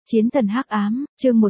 Chiến thần hắc ám, chương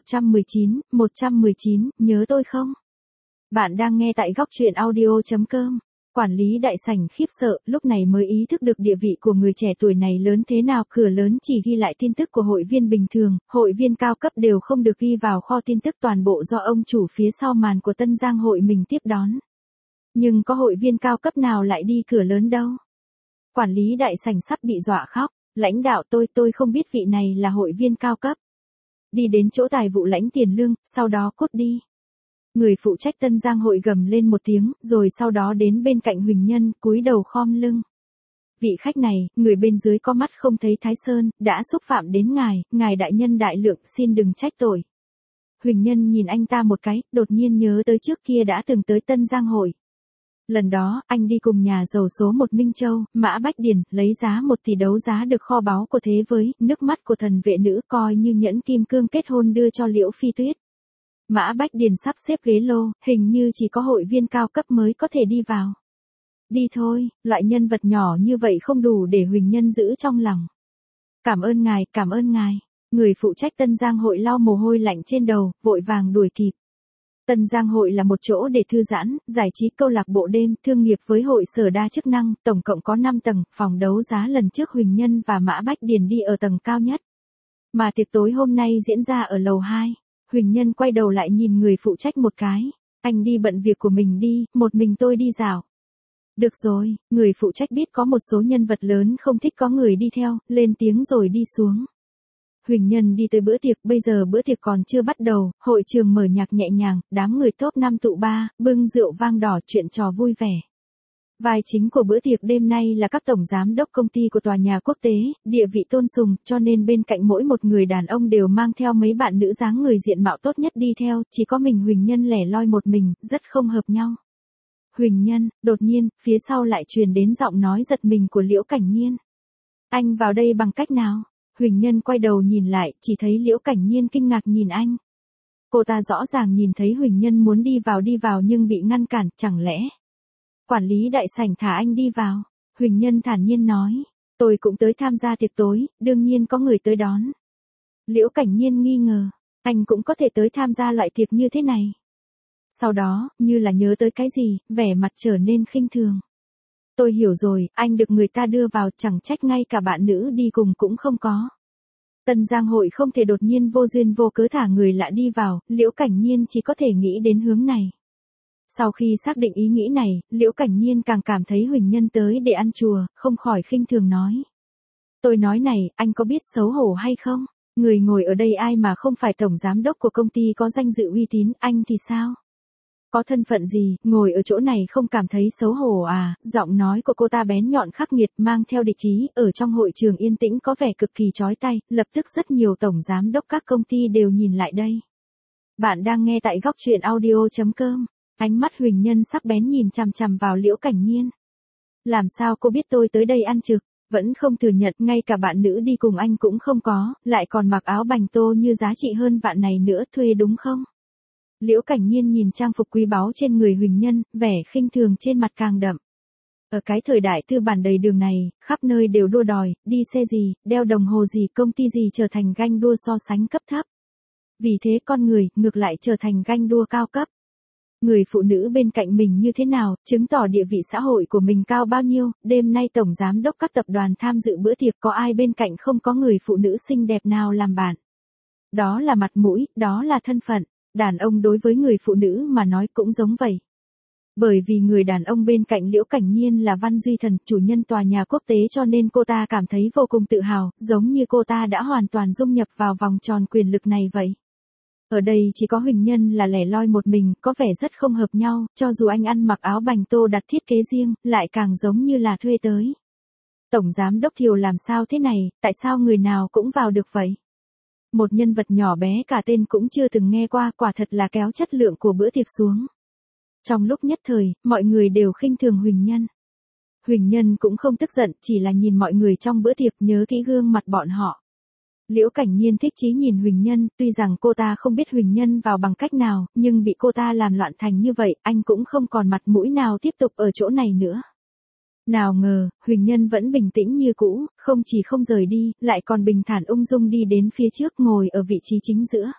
119, nhớ tôi không? Bạn đang nghe tại góc truyện audio.com. Quản lý đại sảnh khiếp sợ, lúc này mới ý thức được địa vị của người trẻ tuổi này lớn thế nào. Cửa lớn chỉ ghi lại tin tức của hội viên bình thường, hội viên cao cấp đều không được ghi vào kho tin tức, toàn bộ do ông chủ phía sau màn của Tân Giang hội mình tiếp đón. Nhưng có hội viên cao cấp nào lại đi cửa lớn đâu? Quản lý đại sảnh sắp bị dọa khóc. Lãnh đạo tôi không biết vị này là hội viên cao cấp. Đi đến chỗ tài vụ lãnh tiền lương, sau đó cút đi. Người phụ trách Tân Giang hội gầm lên một tiếng, rồi sau đó đến bên cạnh Huỳnh Nhân, cúi đầu khom lưng. Vị khách này, người bên dưới có mắt không thấy Thái Sơn, đã xúc phạm đến ngài đại nhân đại lượng, xin đừng trách tội. Huỳnh Nhân nhìn anh ta một cái, đột nhiên nhớ tới trước kia đã từng tới Tân Giang hội. Lần đó, anh đi cùng nhà giàu số 1 Minh Châu, Mã Bách Điền, lấy giá 1 tỷ đấu giá được kho báu của thế với nước mắt của thần vệ nữ, coi như nhẫn kim cương kết hôn đưa cho Liễu Phi Tuyết. Mã Bách Điền sắp xếp ghế lô, hình như chỉ có hội viên cao cấp mới có thể đi vào. Đi thôi, loại nhân vật nhỏ như vậy không đủ để Huỳnh Nhân giữ trong lòng. Cảm ơn ngài. Người phụ trách Tân Giang hội lau mồ hôi lạnh trên đầu, vội vàng đuổi kịp. Tân Giang hội là một chỗ để thư giãn, giải trí, câu lạc bộ đêm, thương nghiệp với hội sở đa chức năng, tổng cộng có 5 tầng, phòng đấu giá lần trước Huỳnh Nhân và Mã Bách Điền đi ở tầng cao nhất. Mà tiệc tối hôm nay diễn ra ở lầu 2. Huỳnh Nhân quay đầu lại nhìn người phụ trách một cái. Anh đi bận việc của mình đi, một mình tôi đi dạo. Được rồi, người phụ trách biết có một số nhân vật lớn không thích có người đi theo, lên tiếng rồi đi xuống. Huỳnh Nhân đi tới bữa tiệc, bây giờ bữa tiệc còn chưa bắt đầu, hội trường mở nhạc nhẹ nhàng, đám người top 5 tụ ba, bưng rượu vang đỏ, chuyện trò vui vẻ. Vai chính của bữa tiệc đêm nay là các tổng giám đốc công ty của tòa nhà quốc tế, địa vị tôn sùng, cho nên bên cạnh mỗi một người đàn ông đều mang theo mấy bạn nữ dáng người diện mạo tốt nhất đi theo, chỉ có mình Huỳnh Nhân lẻ loi một mình, rất không hợp nhau. Huỳnh Nhân, đột nhiên, phía sau lại truyền đến giọng nói giật mình của Liễu Cảnh Nhiên. Anh vào đây bằng cách nào? Huỳnh Nhân quay đầu nhìn lại, chỉ thấy Liễu Cảnh Nhiên kinh ngạc nhìn anh. Cô ta rõ ràng nhìn thấy Huỳnh Nhân muốn đi vào nhưng bị ngăn cản, chẳng lẽ quản lý đại sảnh thả anh đi vào? Huỳnh Nhân thản nhiên nói, tôi cũng tới tham gia tiệc tối, đương nhiên có người tới đón. Liễu Cảnh Nhiên nghi ngờ, anh cũng có thể tới tham gia loại tiệc như thế này. Sau đó, như là nhớ tới cái gì, vẻ mặt trở nên khinh thường. Tôi hiểu rồi, anh được người ta đưa vào, chẳng trách ngay cả bạn nữ đi cùng cũng không có. Tân Giang hội không thể đột nhiên vô duyên vô cớ thả người lạ đi vào, Liễu Cảnh Nhiên chỉ có thể nghĩ đến hướng này. Sau khi xác định ý nghĩ này, Liễu Cảnh Nhiên càng cảm thấy Huỳnh Nhân tới để ăn chùa, không khỏi khinh thường nói. Tôi nói này, anh có biết xấu hổ hay không? Người ngồi ở đây ai mà không phải tổng giám đốc của công ty có danh dự uy tín, anh thì sao? Có thân phận gì, ngồi ở chỗ này không cảm thấy xấu hổ à? Giọng nói của cô ta bén nhọn khắc nghiệt, mang theo địch ý, ở trong hội trường yên tĩnh có vẻ cực kỳ chói tai, lập tức rất nhiều tổng giám đốc các công ty đều nhìn lại đây. Bạn đang nghe tại góc truyện audio.com. Ánh mắt Huỳnh Nhân sắc bén nhìn chằm chằm vào Liễu Cảnh Nhiên. Làm sao cô biết tôi tới đây ăn trực? Vẫn không thừa nhận, ngay cả bạn nữ đi cùng anh cũng không có, lại còn mặc áo bành tô như giá trị hơn vạn này nữa, thuê đúng không? Liễu Cảnh Nhiên nhìn trang phục quý báu trên người Huỳnh Nhân, vẻ khinh thường trên mặt càng đậm. Ở cái thời đại tư bản đầy đường này, khắp nơi đều đua đòi, đi xe gì, đeo đồng hồ gì, công ty gì trở thành ganh đua so sánh cấp thấp. Vì thế con người, ngược lại trở thành ganh đua cao cấp. Người phụ nữ bên cạnh mình như thế nào, chứng tỏ địa vị xã hội của mình cao bao nhiêu, đêm nay tổng giám đốc các tập đoàn tham dự bữa tiệc, có ai bên cạnh không có người phụ nữ xinh đẹp nào làm bạn. Đó là mặt mũi, đó là thân phận. Đàn ông đối với người phụ nữ mà nói cũng giống vậy. Bởi vì người đàn ông bên cạnh Liễu Cảnh Nhiên là Văn Duy Thần, chủ nhân tòa nhà quốc tế, cho nên cô ta cảm thấy vô cùng tự hào, giống như cô ta đã hoàn toàn dung nhập vào vòng tròn quyền lực này vậy. Ở đây chỉ có Huỳnh Nhân là lẻ loi một mình, có vẻ rất không hợp nhau, cho dù anh ăn mặc áo bành tô đặt thiết kế riêng, lại càng giống như là thuê tới. Tổng giám đốc Thiều làm sao thế này, tại sao người nào cũng vào được vậy? Một nhân vật nhỏ bé cả tên cũng chưa từng nghe qua, quả thật là kéo chất lượng của bữa tiệc xuống. Trong lúc nhất thời, mọi người đều khinh thường Huỳnh Nhân. Huỳnh Nhân cũng không tức giận, chỉ là nhìn mọi người trong bữa tiệc nhớ kỹ gương mặt bọn họ. Liễu Cảnh Nhiên thích chí nhìn Huỳnh Nhân, tuy rằng cô ta không biết Huỳnh Nhân vào bằng cách nào, nhưng bị cô ta làm loạn thành như vậy, anh cũng không còn mặt mũi nào tiếp tục ở chỗ này nữa. Nào ngờ, Huỳnh Nhân vẫn bình tĩnh như cũ, không chỉ không rời đi, lại còn bình thản ung dung đi đến phía trước ngồi ở vị trí chính giữa.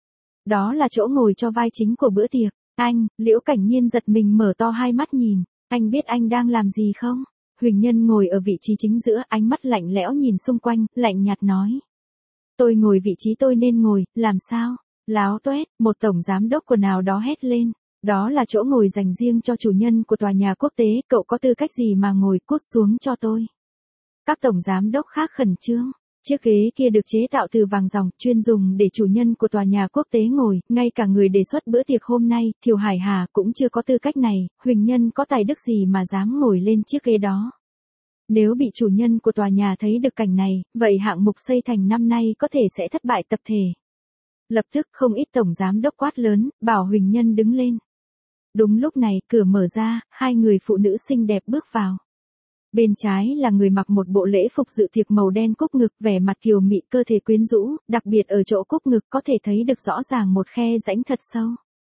Đó là chỗ ngồi cho vai chính của bữa tiệc. Anh, Liễu Cảnh Nhiên giật mình mở to hai mắt nhìn, anh biết anh đang làm gì không? Huỳnh Nhân ngồi ở vị trí chính giữa, ánh mắt lạnh lẽo nhìn xung quanh, lạnh nhạt nói. Tôi ngồi vị trí tôi nên ngồi, làm sao? Láo toét, một tổng giám đốc của nào đó hét lên. Đó là chỗ ngồi dành riêng cho chủ nhân của tòa nhà quốc tế, cậu có tư cách gì mà ngồi, cút xuống cho tôi. Các tổng giám đốc khác khẩn trương. Chiếc ghế kia được chế tạo từ vàng ròng, chuyên dùng để chủ nhân của tòa nhà quốc tế ngồi, ngay cả người đề xuất bữa tiệc hôm nay, Thiều Hải Hà cũng chưa có tư cách này, Huỳnh Nhân có tài đức gì mà dám ngồi lên chiếc ghế đó. Nếu bị chủ nhân của tòa nhà thấy được cảnh này, vậy hạng mục xây thành năm nay có thể sẽ thất bại tập thể. Lập tức không ít tổng giám đốc quát lớn, bảo Huỳnh Nhân đứng lên. Đúng lúc này, cửa mở ra, hai người phụ nữ xinh đẹp bước vào. Bên trái là người mặc một bộ lễ phục dự tiệc màu đen cúc ngực, vẻ mặt kiều mị, cơ thể quyến rũ, đặc biệt ở chỗ cúc ngực có thể thấy được rõ ràng một khe rãnh thật sâu.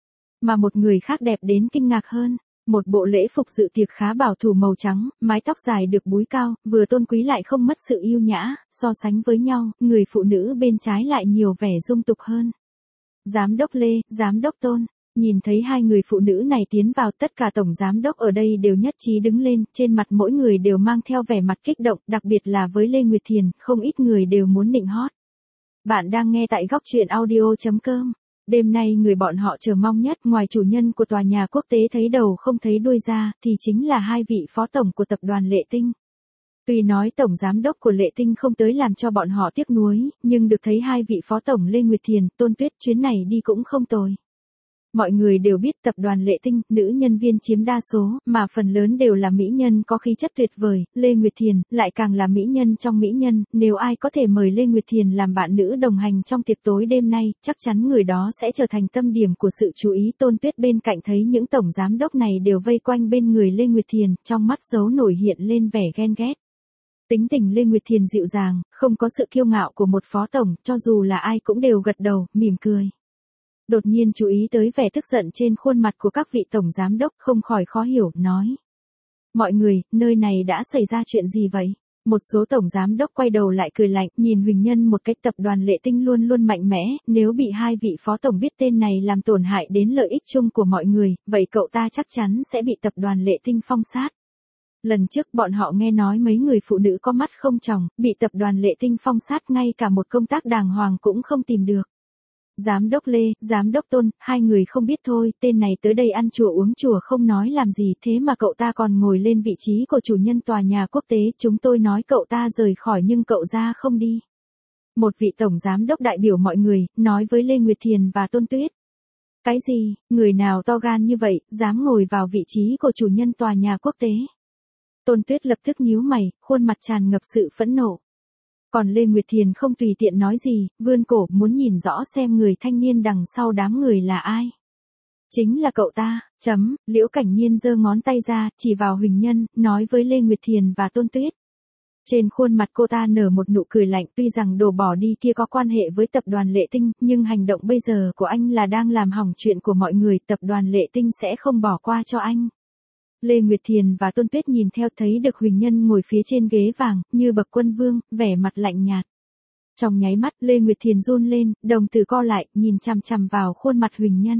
Mà một người khác đẹp đến kinh ngạc hơn, một bộ lễ phục dự tiệc khá bảo thủ màu trắng, mái tóc dài được búi cao, vừa tôn quý lại không mất sự yêu nhã, so sánh với nhau, người phụ nữ bên trái lại nhiều vẻ dung tục hơn. Giám đốc Lê, giám đốc Tôn. Nhìn thấy hai người phụ nữ này tiến vào, tất cả tổng giám đốc ở đây đều nhất trí đứng lên, trên mặt mỗi người đều mang theo vẻ mặt kích động, đặc biệt là với Lê Nguyệt Thiền, không ít người đều muốn nịnh hót. Bạn đang nghe tại góc truyện audio.com. Đêm nay người bọn họ chờ mong nhất, ngoài chủ nhân của tòa nhà quốc tế thấy đầu không thấy đuôi ra, thì chính là hai vị phó tổng của tập đoàn Lệ Tinh. Tuy nói tổng giám đốc của Lệ Tinh không tới làm cho bọn họ tiếc nuối, nhưng được thấy hai vị phó tổng Lê Nguyệt Thiền, Tôn Tuyết chuyến này đi cũng không tồi. Mọi người đều biết tập đoàn Lệ Tinh, nữ nhân viên chiếm đa số, mà phần lớn đều là mỹ nhân có khí chất tuyệt vời, Lê Nguyệt Thiền, lại càng là mỹ nhân trong mỹ nhân, nếu ai có thể mời Lê Nguyệt Thiền làm bạn nữ đồng hành trong tiệc tối đêm nay, chắc chắn người đó sẽ trở thành tâm điểm của sự chú ý. Tôn Tuyết bên cạnh thấy những tổng giám đốc này đều vây quanh bên người Lê Nguyệt Thiền, trong mắt dấu nổi hiện lên vẻ ghen ghét. Tính tình Lê Nguyệt Thiền dịu dàng, không có sự kiêu ngạo của một phó tổng, cho dù là ai cũng đều gật đầu, mỉm cười. Đột nhiên chú ý tới vẻ tức giận trên khuôn mặt của các vị tổng giám đốc, không khỏi khó hiểu, nói. Mọi người, nơi này đã xảy ra chuyện gì vậy? Một số tổng giám đốc quay đầu lại cười lạnh, nhìn Huỳnh Nhân một cách. Tập đoàn Lệ Tinh luôn luôn mạnh mẽ, nếu bị hai vị phó tổng biết tên này làm tổn hại đến lợi ích chung của mọi người, vậy cậu ta chắc chắn sẽ bị tập đoàn Lệ Tinh phong sát. Lần trước bọn họ nghe nói mấy người phụ nữ có mắt không tròng, bị tập đoàn Lệ Tinh phong sát, ngay cả một công tác đàng hoàng cũng không tìm được. Giám đốc Lê, giám đốc Tôn, hai người không biết thôi, tên này tới đây ăn chùa uống chùa không nói làm gì, thế mà cậu ta còn ngồi lên vị trí của chủ nhân tòa nhà quốc tế, chúng tôi nói cậu ta rời khỏi nhưng cậu ra không đi. Một vị tổng giám đốc đại biểu mọi người, nói với Lê Nguyệt Thiền và Tôn Tuyết. Cái gì, người nào to gan như vậy, dám ngồi vào vị trí của chủ nhân tòa nhà quốc tế? Tôn Tuyết lập tức nhíu mày, khuôn mặt tràn ngập sự phẫn nộ. Còn Lê Nguyệt Thiền không tùy tiện nói gì, vươn cổ muốn nhìn rõ xem người thanh niên đằng sau đám người là ai. Chính là cậu ta, Liễu Cảnh Nhiên giơ ngón tay ra, chỉ vào Huỳnh Nhân, nói với Lê Nguyệt Thiền và Tôn Tuyết. Trên khuôn mặt cô ta nở một nụ cười lạnh, tuy rằng đồ bỏ đi kia có quan hệ với tập đoàn Lệ Tinh, nhưng hành động bây giờ của anh là đang làm hỏng chuyện của mọi người, tập đoàn Lệ Tinh sẽ không bỏ qua cho anh. Lê Nguyệt Thiền và Tôn Tuyết nhìn theo, thấy được Huỳnh Nhân ngồi phía trên ghế vàng, như bậc quân vương, vẻ mặt lạnh nhạt. Trong nháy mắt, Lê Nguyệt Thiền run lên, đồng tử co lại, nhìn chằm chằm vào khuôn mặt Huỳnh Nhân.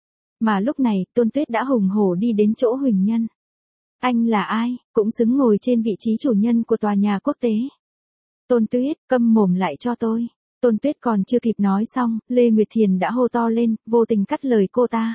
Mà lúc này, Tôn Tuyết đã hùng hổ đi đến chỗ Huỳnh Nhân. Anh là ai, cũng xứng ngồi trên vị trí chủ nhân của tòa nhà quốc tế. Tôn Tuyết, câm mồm lại cho tôi. Tôn Tuyết còn chưa kịp nói xong, Lê Nguyệt Thiền đã hô to lên, vô tình cắt lời cô ta.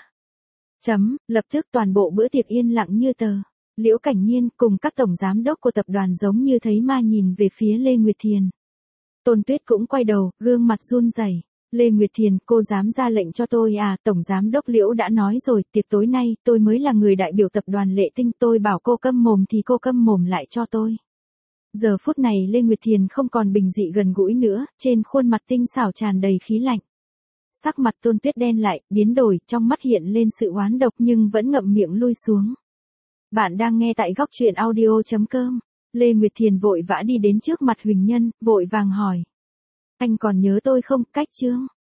Lập tức toàn bộ bữa tiệc yên lặng như tờ. Liễu Cảnh Nhiên cùng các tổng giám đốc của tập đoàn giống như thấy ma nhìn về phía Lê Nguyệt Thiền. Tôn Tuyết cũng quay đầu, gương mặt run rẩy. Lê Nguyệt Thiền, cô dám ra lệnh cho tôi à? Tổng giám đốc Liễu đã nói rồi, tiệc tối nay, tôi mới là người đại biểu tập đoàn Lệ Tinh, tôi bảo cô câm mồm thì cô câm mồm lại cho tôi. Giờ phút này Lê Nguyệt Thiền không còn bình dị gần gũi nữa, trên khuôn mặt tinh xảo tràn đầy khí lạnh. Sắc mặt Tôn Tuyết đen lại, biến đổi, trong mắt hiện lên sự oán độc nhưng vẫn ngậm miệng lui xuống. Bạn đang nghe tại góc truyện audio.com. Lê Nguyệt Thiền vội vã đi đến trước mặt Huỳnh Nhân, vội vàng hỏi. Anh còn nhớ tôi không, Cách Trương?